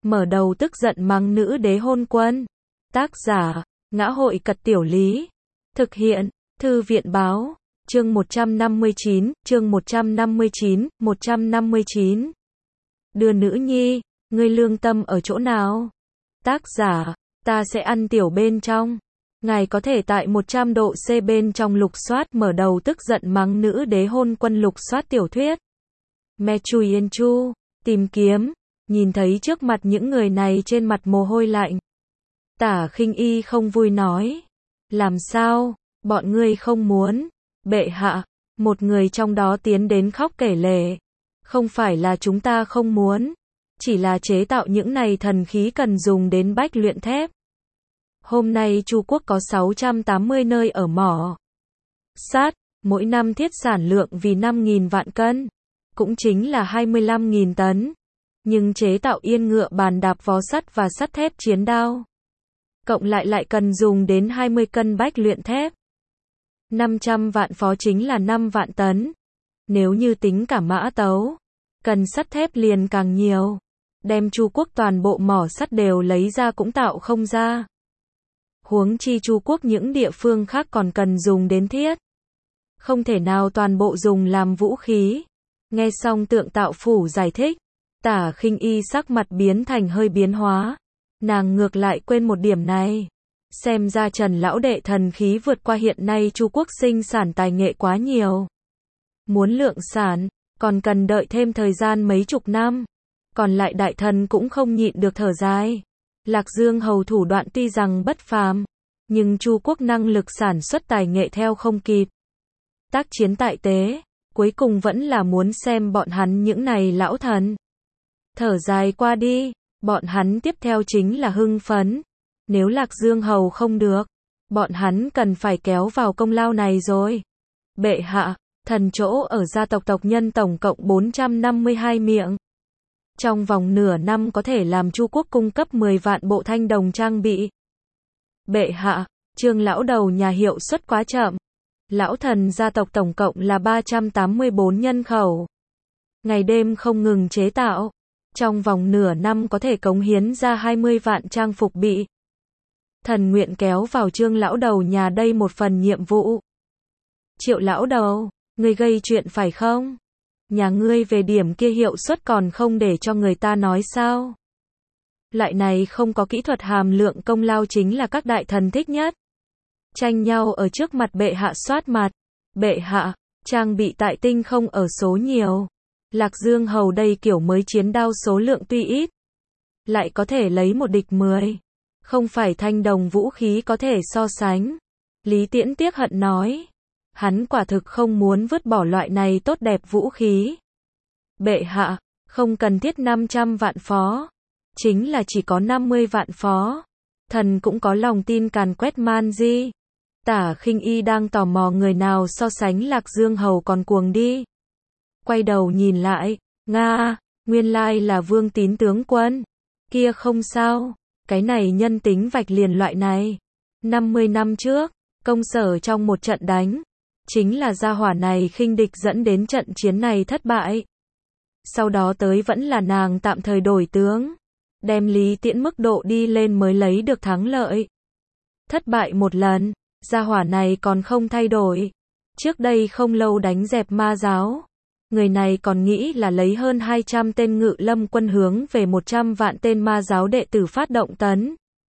mở đầu tức giận mắng nữ đế hôn quân. Tác giả, Ngã hội Cật Tiểu Lý. Thực hiện, Thư viện Báo. Chương 159, chương 159. Đưa nữ nhi, ngươi lương tâm ở chỗ nào? Tác giả, ta sẽ ăn tiểu bên trong. Ngài có thể tại 100 độ C bên trong lục soát mở đầu tức giận mắng nữ đế hôn quân lục soát tiểu thuyết. Me Chui Yên Chu, tìm kiếm, nhìn thấy trước mặt những người này trên mặt mồ hôi lạnh. Tả Khinh Y không vui nói. Làm sao, bọn ngươi không muốn? Bệ hạ, một người trong đó tiến đến khóc kể lể. Không phải là chúng ta không muốn, chỉ là chế tạo những này thần khí cần dùng đến bách luyện thép. Hôm nay Chu quốc có 680 nơi ở mỏ sắt, mỗi năm thiết sản lượng vì 5.000 vạn cân, cũng chính là 25.000 tấn. Nhưng chế tạo yên ngựa bàn đạp vó sắt và sắt thép chiến đao, cộng lại cần dùng đến 20 cân bách luyện thép. 500 vạn phó chính là 5 vạn tấn. Nếu như tính cả mã tấu, cần sắt thép liền càng nhiều. Đem Chu quốc toàn bộ mỏ sắt đều lấy ra cũng tạo không ra. Huống chi Chu quốc những địa phương khác còn cần dùng đến thiết. Không thể nào toàn bộ dùng làm vũ khí. Nghe xong Tượng Tạo Phủ giải thích, Tả Khinh Y sắc mặt biến thành hơi biến hóa. Nàng ngược lại quên một điểm này. Xem ra Trần lão đệ thần khí vượt qua hiện nay Chu quốc sinh sản tài nghệ quá nhiều. Muốn lượng sản, còn cần đợi thêm thời gian mấy chục năm. Còn lại đại thần cũng không nhịn được thở dài. Lạc Dương hầu thủ đoạn tuy rằng bất phàm, nhưng Chu quốc năng lực sản xuất tài nghệ theo không kịp. Tác chiến tại tế, cuối cùng vẫn là muốn xem bọn hắn những này lão thần. Thở dài qua đi, bọn hắn tiếp theo chính là hưng phấn. Nếu Lạc Dương hầu không được, bọn hắn cần phải kéo vào công lao này rồi. Bệ hạ, thần chỗ ở gia tộc tộc nhân tổng cộng 452 miệng. Trong vòng nửa năm có thể làm Chu quốc cung cấp 10 vạn bộ thanh đồng trang bị. Bệ hạ, Trương lão đầu nhà hiệu suất quá chậm. Lão thần gia tộc tổng cộng là 384 nhân khẩu. Ngày đêm không ngừng chế tạo. Trong vòng nửa năm có thể cống hiến ra 20 vạn trang phục bị. Thần nguyện kéo vào Trương lão đầu nhà đây một phần nhiệm vụ. Triệu lão đầu, ngươi gây chuyện phải không? Nhà ngươi về điểm kia hiệu suất còn không để cho người ta nói sao? Loại này không có kỹ thuật hàm lượng công lao chính là các đại thần thích nhất. Tranh nhau ở trước mặt bệ hạ soát mặt. Bệ hạ, trang bị tại tinh không ở số nhiều. Lạc Dương hầu đây kiểu mới chiến đao số lượng tuy ít, lại có thể lấy một địch 10. Không phải thanh đồng vũ khí có thể so sánh. Lý Tiễn tiếc hận nói. Hắn quả thực không muốn vứt bỏ loại này tốt đẹp vũ khí. Bệ hạ, không cần thiết 500 vạn phó. Chính là chỉ có 50 vạn phó. Thần cũng có lòng tin càn quét Man Di. Tả Khinh Y đang tò mò người nào so sánh Lạc Dương hầu còn cuồng đi. Quay đầu nhìn lại, Nga, nguyên lai là Vương Tín tướng quân. Kia không sao, cái này nhân tính vạch liền loại này. 50 năm trước, công sở trong một trận đánh, chính là gia hỏa này khinh địch dẫn đến trận chiến này thất bại. Sau đó tới vẫn là nàng tạm thời đổi tướng, đem Lý Tiễn mức độ đi lên mới lấy được thắng lợi. Thất bại một lần, gia hỏa này còn không thay đổi. Trước đây không lâu đánh dẹp ma giáo. Người này còn nghĩ là lấy hơn 200 tên ngự lâm quân hướng về 100 vạn tên ma giáo đệ tử phát động tấn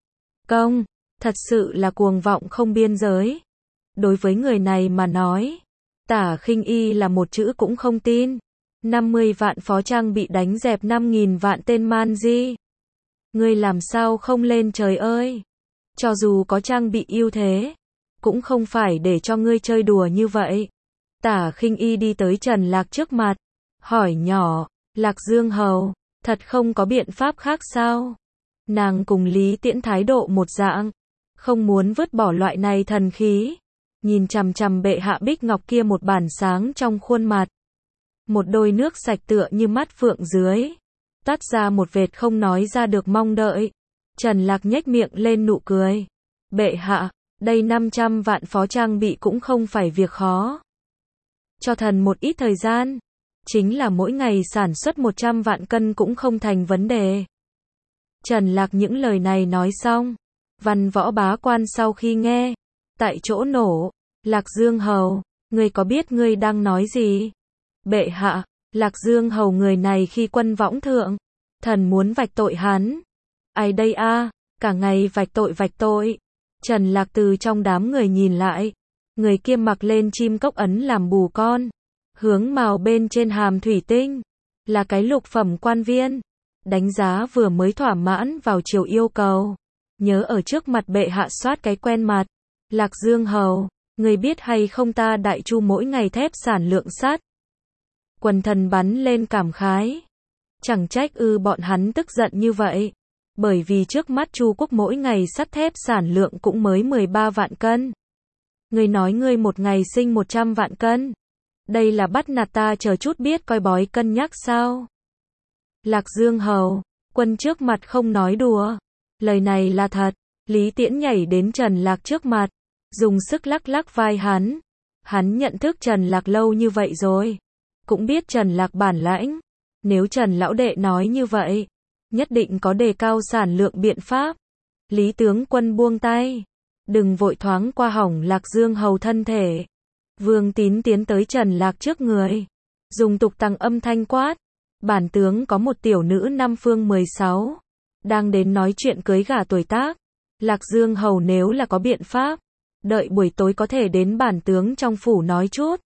công. Thật sự là cuồng vọng không biên giới. Đối với người này mà nói, Tả Khinh Y là một chữ cũng không tin. 50 vạn phó trang bị đánh dẹp 5.000 vạn tên Man Di. Ngươi làm sao không lên trời ơi? Cho dù có trang bị ưu thế, cũng không phải để cho ngươi chơi đùa như vậy. Tả Khinh Y đi tới Trần Lạc trước mặt, hỏi nhỏ, Lạc Dương hầu, thật không có biện pháp khác sao? Nàng cùng Lý Tiễn thái độ một dạng, không muốn vứt bỏ loại này thần khí. Nhìn chằm chằm bệ hạ bích ngọc kia một bản sáng trong khuôn mặt. Một đôi nước sạch tựa như mắt phượng dưới. Toát ra một vệt không nói ra được mong đợi. Trần Lạc nhếch miệng lên nụ cười. Bệ hạ, đây 500 vạn phó trang bị cũng không phải việc khó. Cho thần một ít thời gian. Chính là mỗi ngày sản xuất 100 vạn cân cũng không thành vấn đề. Trần Lạc những lời này nói xong, Văn Võ bá quan sau khi nghe, tại chỗ nổ. Lạc Dương Hầu, ngươi có biết ngươi đang nói gì? Bệ hạ, Lạc Dương Hầu người này khi quân võng thượng, thần muốn vạch tội hắn. Ai đây a? Cả ngày vạch tội. Trần Lạc từ trong đám người nhìn lại, người kia mặc lên chim cốc ấn làm bù con, hướng màu bên trên hàm thủy tinh, là cái lục phẩm quan viên. Đánh giá vừa mới thỏa mãn vào chiều yêu cầu, nhớ ở trước mặt bệ hạ soát cái quen mặt. Lạc Dương Hầu, người biết hay không ta Đại Chu mỗi ngày thép sản lượng sắt. Quần thần bắn lên cảm khái. Chẳng trách bọn hắn tức giận như vậy. Bởi vì trước mắt Chu quốc mỗi ngày sắt thép sản lượng cũng mới 13 vạn cân. Người nói ngươi một ngày sinh 100 vạn cân. Đây là bắt nạt ta, chờ chút biết coi bói cân nhắc sao? Lạc Dương Hầu, quân trước mặt không nói đùa. Lời này là thật. Lý Tiễn nhảy đến Trần Lạc trước mặt, dùng sức lắc lắc vai hắn. Hắn nhận thức Trần Lạc lâu như vậy rồi, cũng biết Trần Lạc bản lãnh. Nếu Trần lão đệ nói như vậy, nhất định có đề cao sản lượng biện pháp. Lý tướng quân buông tay, đừng vội thoáng qua hỏng Lạc Dương Hầu thân thể. Vương Tín tiến tới Trần Lạc trước người, dùng tục tằng âm thanh quát. Bản tướng có một tiểu nữ năm phương 16, đang đến nói chuyện cưới gả tuổi tác. Lạc Dương Hầu nếu là có biện pháp, đợi buổi tối có thể đến bản tướng trong phủ nói chút.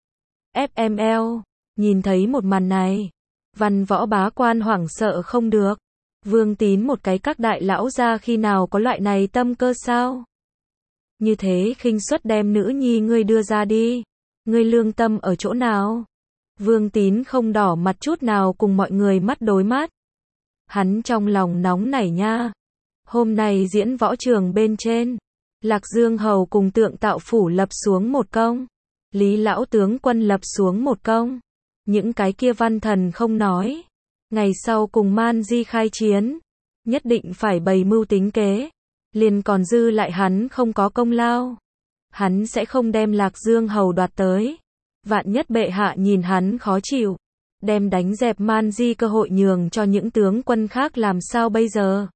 FML, nhìn thấy một màn này, Văn Võ bá quan hoảng sợ không được. Vương Tín một cái, các đại lão gia khi nào có loại này tâm cơ sao? Như thế khinh suất đem nữ nhi ngươi đưa ra đi. Ngươi lương tâm ở chỗ nào? Vương Tín không đỏ mặt chút nào, cùng mọi người mắt đối mắt. Hắn trong lòng nóng nảy nha. Hôm nay diễn võ trường bên trên, Lạc Dương Hầu cùng Tượng Tạo phủ lập xuống một công, Lý lão tướng quân lập xuống một công. Những cái kia văn thần không nói, ngày sau cùng Man Di khai chiến, nhất định phải bày mưu tính kế, liền còn dư lại hắn không có công lao. Hắn sẽ không đem Lạc Dương Hầu đoạt tới. Vạn nhất bệ hạ nhìn hắn khó chịu, đem đánh dẹp Man Di cơ hội nhường cho những tướng quân khác làm sao bây giờ?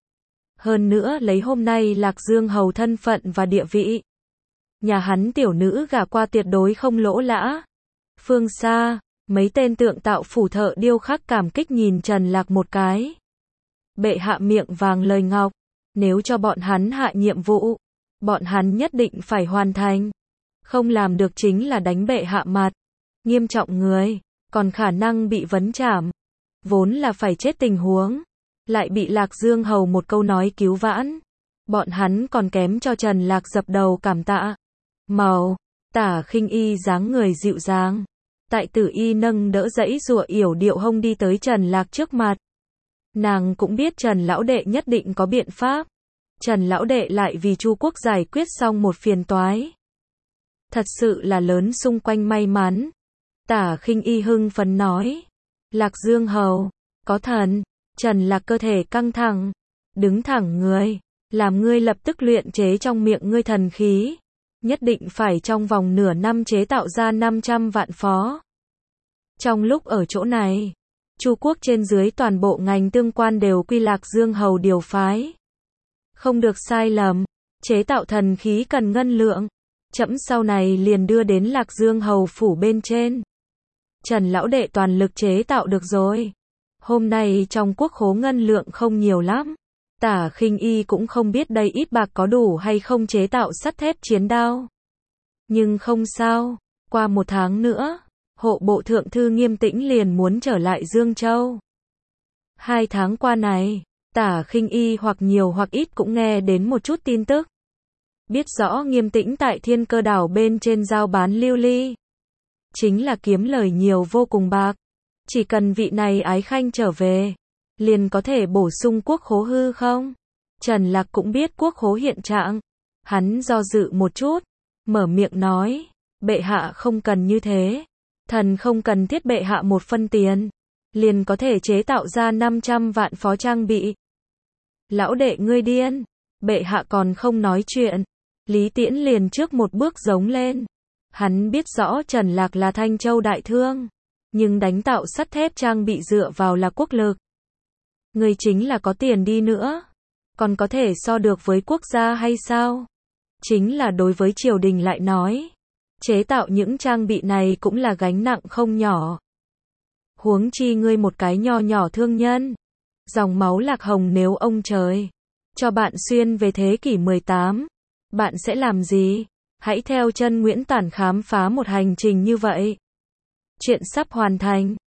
Hơn nữa lấy hôm nay Lạc Dương Hầu thân phận và địa vị, nhà hắn tiểu nữ gả qua tuyệt đối không lỗ lã. Phương xa, mấy tên Tượng Tạo phủ thợ điêu khắc cảm kích nhìn Trần Lạc một cái. Bệ hạ miệng vàng lời ngọc, nếu cho bọn hắn hạ nhiệm vụ, bọn hắn nhất định phải hoàn thành. Không làm được chính là đánh bệ hạ mặt, nghiêm trọng người, còn khả năng bị vấn trảm. Vốn là phải chết tình huống, lại bị Lạc Dương Hầu một câu nói cứu vãn. Bọn hắn còn kém cho Trần Lạc dập đầu cảm tạ. Màu, Tả Khinh Y dáng người dịu dàng, tại Tử Y nâng đỡ dãy giụa yểu điệu hông đi tới Trần Lạc trước mặt. Nàng cũng biết Trần lão đệ nhất định có biện pháp. Trần lão đệ lại vì Chu quốc giải quyết xong một phiền toái. Thật sự là lớn xung quanh may mắn. Tả Khinh Y hưng phấn nói. Lạc Dương Hầu, có thần. Trần Lạc cơ thể căng thẳng, đứng thẳng người, làm ngươi lập tức luyện chế trong miệng ngươi thần khí. Nhất định phải trong vòng nửa năm chế tạo ra 500 vạn phó. Trong lúc ở chỗ này, Chu quốc trên dưới toàn bộ ngành tương quan đều quy Lạc Dương Hầu điều phái. Không được sai lầm, chế tạo thần khí cần ngân lượng. Trẫm sau này liền đưa đến Lạc Dương Hầu phủ bên trên. Trần lão đệ toàn lực chế tạo được rồi. Hôm nay trong quốc khố ngân lượng không nhiều lắm. Tả Khinh Y cũng không biết đây ít bạc có đủ hay không chế tạo sắt thép chiến đao. Nhưng không sao, qua 1 tháng nữa, hộ bộ thượng thư Nghiêm Tĩnh liền muốn trở lại Dương Châu. 2 tháng qua này, Tả Khinh Y hoặc nhiều hoặc ít cũng nghe đến một chút tin tức. Biết rõ Nghiêm Tĩnh tại Thiên Cơ đảo bên trên giao bán lưu ly. Chính là kiếm lời nhiều vô cùng bạc. Chỉ cần vị này ái khanh trở về, liền có thể bổ sung quốc khố hư không? Trần Lạc cũng biết quốc khố hiện trạng. Hắn do dự một chút, mở miệng nói, bệ hạ không cần như thế. Thần không cần thiết bệ hạ một phân tiền, liền có thể chế tạo ra 500 vạn phó trang bị. Lão đệ ngươi điên, bệ hạ còn không nói chuyện. Lý Tiễn liền trước một bước giống lên. Hắn biết rõ Trần Lạc là Thanh Châu đại thương, nhưng đánh tạo sắt thép trang bị dựa vào là quốc lực. Ngươi chính là có tiền đi nữa, còn có thể so được với quốc gia hay sao? Chính là đối với triều đình lại nói, chế tạo những trang bị này cũng là gánh nặng không nhỏ. Huống chi ngươi một cái nho nhỏ thương nhân, dòng máu Lạc Hồng, nếu ông trời cho bạn xuyên về thế kỷ 18, bạn sẽ làm gì? Hãy theo chân Nguyễn Tản khám phá một hành trình như vậy. Chuyện sắp hoàn thành.